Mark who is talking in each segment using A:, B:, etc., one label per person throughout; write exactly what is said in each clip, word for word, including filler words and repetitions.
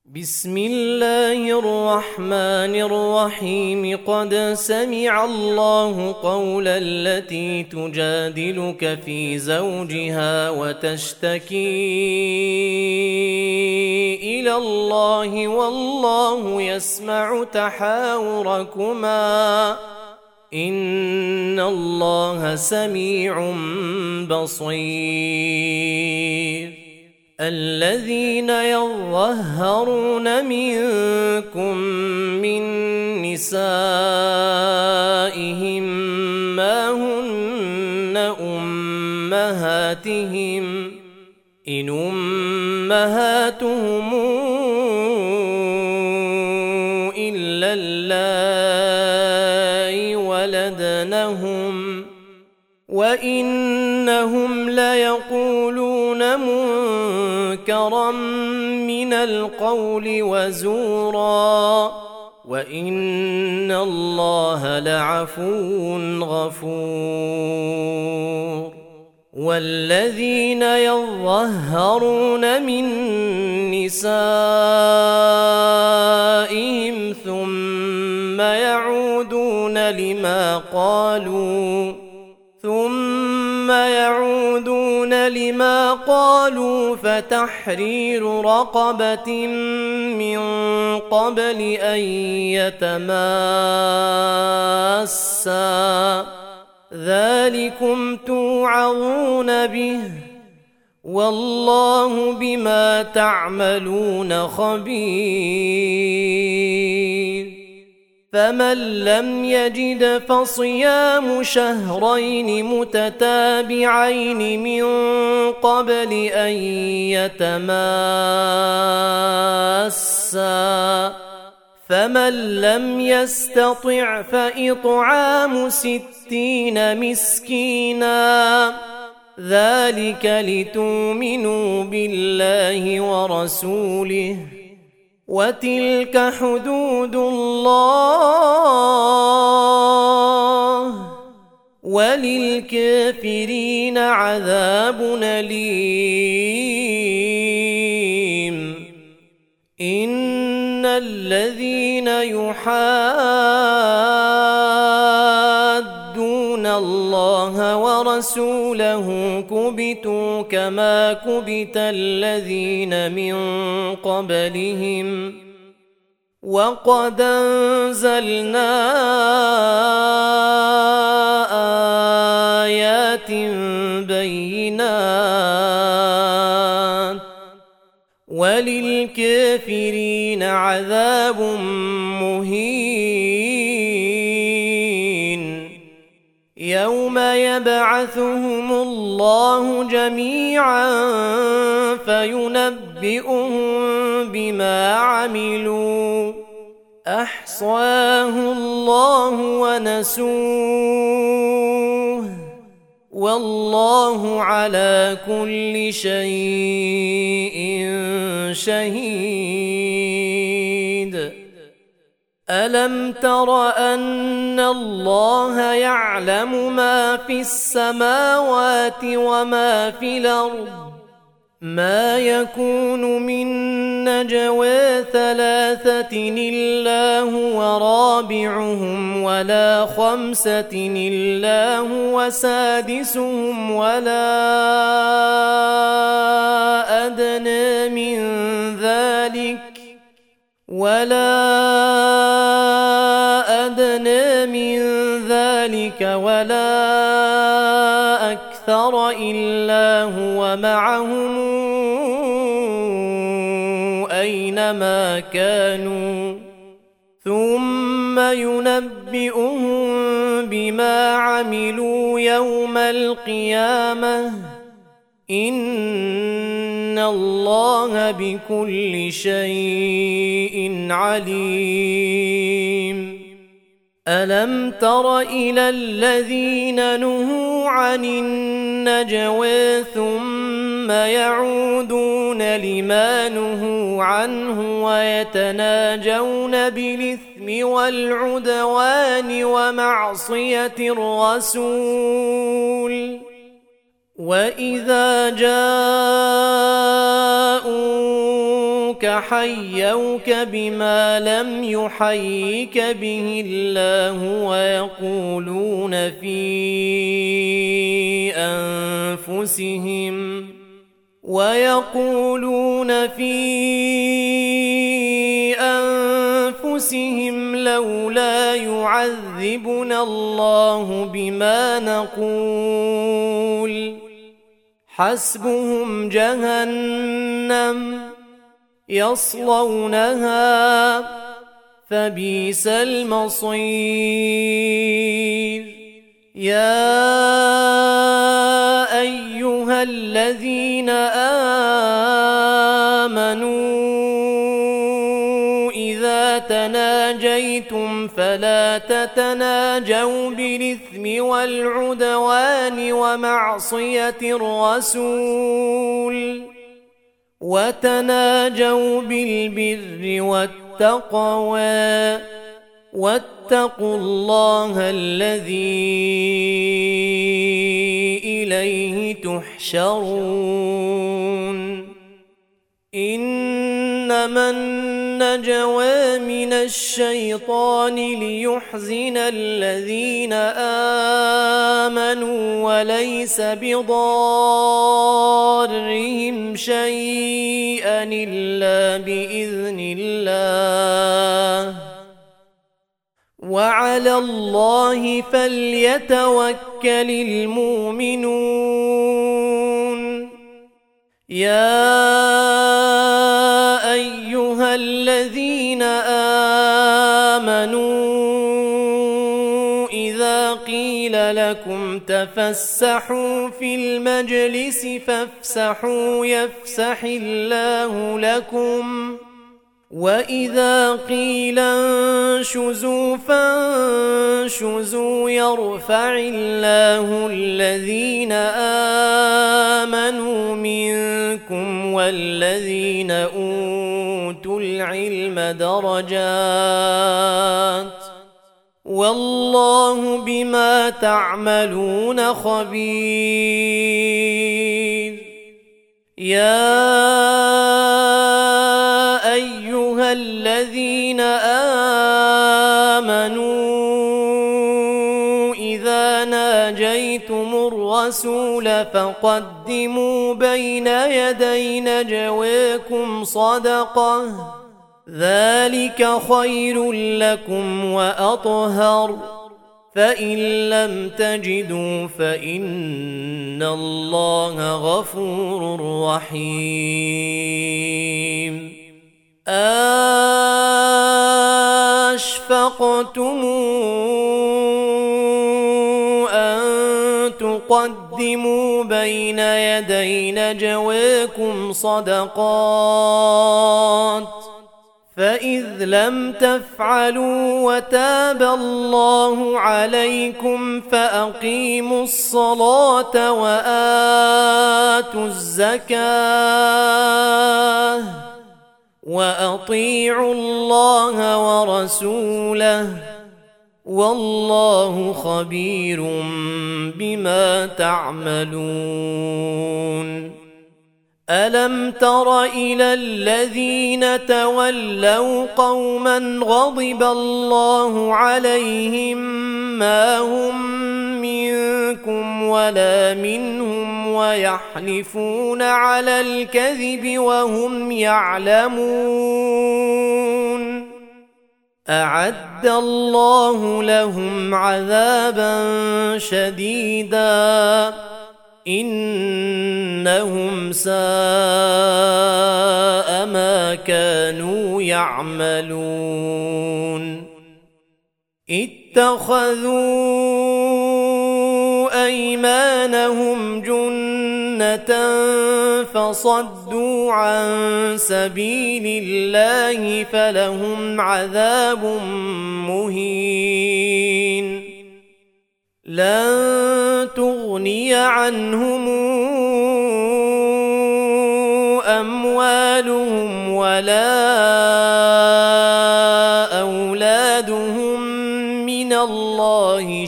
A: بسم الله الرحمن الرحيم. قد سمع الله قول التي تجادلك في زوجها وتشتكي إلى الله والله يسمع تحاوركما إن الله سميع بصير. الذين يظهرون منكم من نسائهم ما هن أمهاتهم إن أمهاتهم إلا اللائي ولدنهم وإنهم ليقولون منكرا من القول وزورا وإن الله لعفو غفور. والذين يظهرون من نسائهم ثم يعودون لما قالوا ثم يعودون لما قالوا فتحرير رقبة من قبل أن يتماسا ذلكم توعظون به والله بما تعملون خبير. فمن لم يجد فصيام شهرين متتابعين من قبل أن يتماسا فمن لم يستطع فإطعام ستين مسكينا ذلك لتؤمنوا بالله ورسوله وتلك حدود الله وللكافرين عذاب أليم. إن الذين يحادون الله ورسوله كبتوا كما كبت الذين من قبلهم وقد أنزلنا آيات بينات وللكافرين عذاب مهين. يوم يبعثهم الله جميعا فينبئهم بما عملوا أحصاه الله ونسوه والله على كل شيء شهيد. ألم تر أن الله يعلم ما في السماوات وما في الأرض ما يكون من نجوى ثلاثة إلا هو رابعهم ولا خمسة إلا هو سادسهم ولا أدنى من ذلك ولا أدنى من ذلك ولا أكثر إلا هو معهم أينما كانوا ثم ينبئهم بما عملوا يوم القيامة إن الله بكل شيء عليم. ألم تر إلى الذين نهوا عن النجوى ثم يعودون لما نهوا عنه ويتناجون بالإثم والعدوان ومعصية الرسول وإذا جاءوا حيوك حيوك بما لم يحيك به الله ويقولون في أنفسهم ويقولون في أنفسهم لولا يعذبنا الله بما نقول حسبهم جهنم يصلونها فبئس المصير. يا أيها الذين آمنوا إذا تناجيتم فلا تتناجوا بالإثم والعدوان ومعصية الرسول وتناجوا بالبر والتقوى واتقوا الله الذي إليه تحشرون. إنما النجوى من الشيطان ليحزن الذين آمنوا وليس بضارهم شيئا إلا بإذن الله وعلى الله فليتوكل المؤمنون. يا أيها الذين آمنوا إذا قيل لكم تفسحوا في المجلس فافسحوا يفسح الله لكم وإذا قيل انشزوا فانشزوا يرفع الله الذين آمنوا منكم والذين أوتوا العلم درجات والله بما تعملون خبير. يا أيها الذين آمنوا إذا ناجيتم الرسول فقدموا بين يدي نجواكم صدقة ذلك خير لكم وأطهر فإن لم تجدوا فإن الله غفور رحيم. أشفقتم أن تقدموا بين يدي نجواكم صدقات فإذ لم تفعلوا وتاب الله عليكم فأقيموا الصلاة وآتوا الزكاة وأطيعوا الله ورسوله والله خبير بما تعملون. ألم تر إلى الذين تولوا قوما غضب الله عليهم ما هم منكم ولا منهم ويحلفون على الكذب وهم يعلمون أعد الله لهم عذابا شديدا إنهم ساء ما كانوا يعملون. اتخذوا أيمانهم جنة فصدوا عن سبيل الله فلهم عذاب مهين. لن تغني عنهم أموالهم ولا أولادهم من الله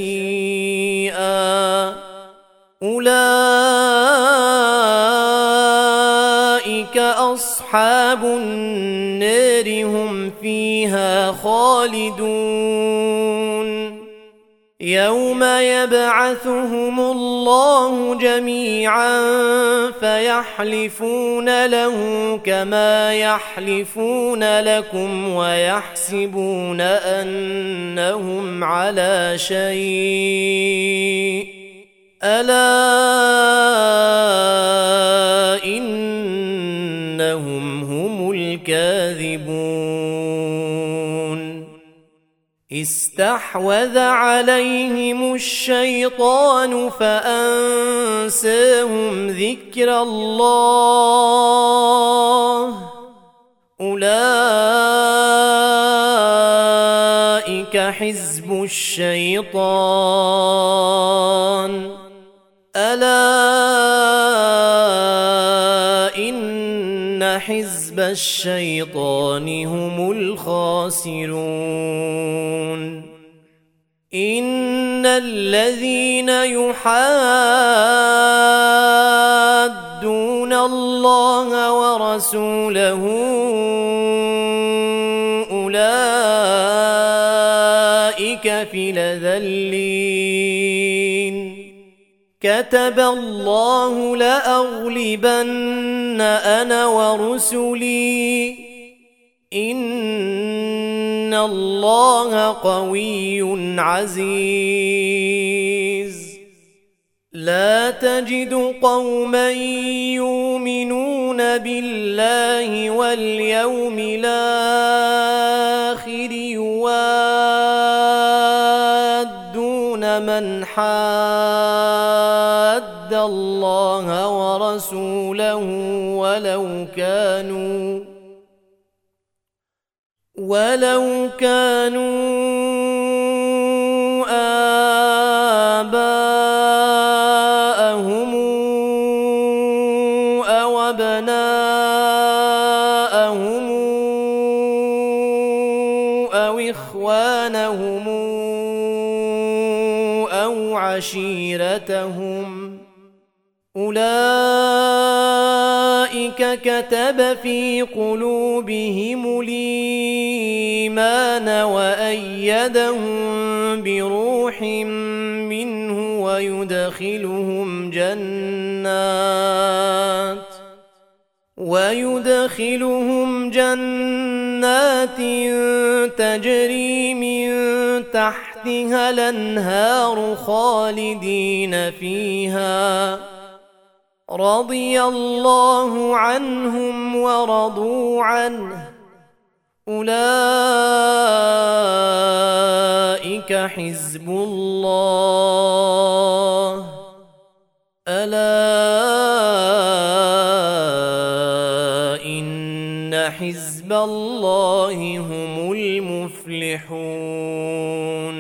A: شيئا أولئك أصحاب أصحاب النار هم فيها خالدون يوم يبعثهم الله جميعا فيحلفون له كما يحلفون لكم ويحسبون أنهم على شيء ألا إنهم هم الكاذبون استحوذ عليهم الشيطان فأنساهم ذكر الله أولئك حزب الشيطان ألا إن حزب الشيطان هم الخاسرون إن الذين يحادون الله ورسوله أولئك في الأذلين كتب الله لأغلبن أنا ورسلي إن الله قوي عزيز لا تجد قوما يؤمنون بالله واليوم الآخر يوادون من حاد الله ورسوله ولو كانوا ولو كانوا آباءهم أو أبناءهم أو إخوانهم أو عشيرتهم أولئك كتب في قلوبهم الإيمان وأيدهم بروح منه ويدخلهم جنات ويدخلهم جنات تجري من تحتها الأنهار خالدين فيها رضي الله عنهم ورضوا عنه أولئك حزب الله ألا إن حزب الله هم المفلحون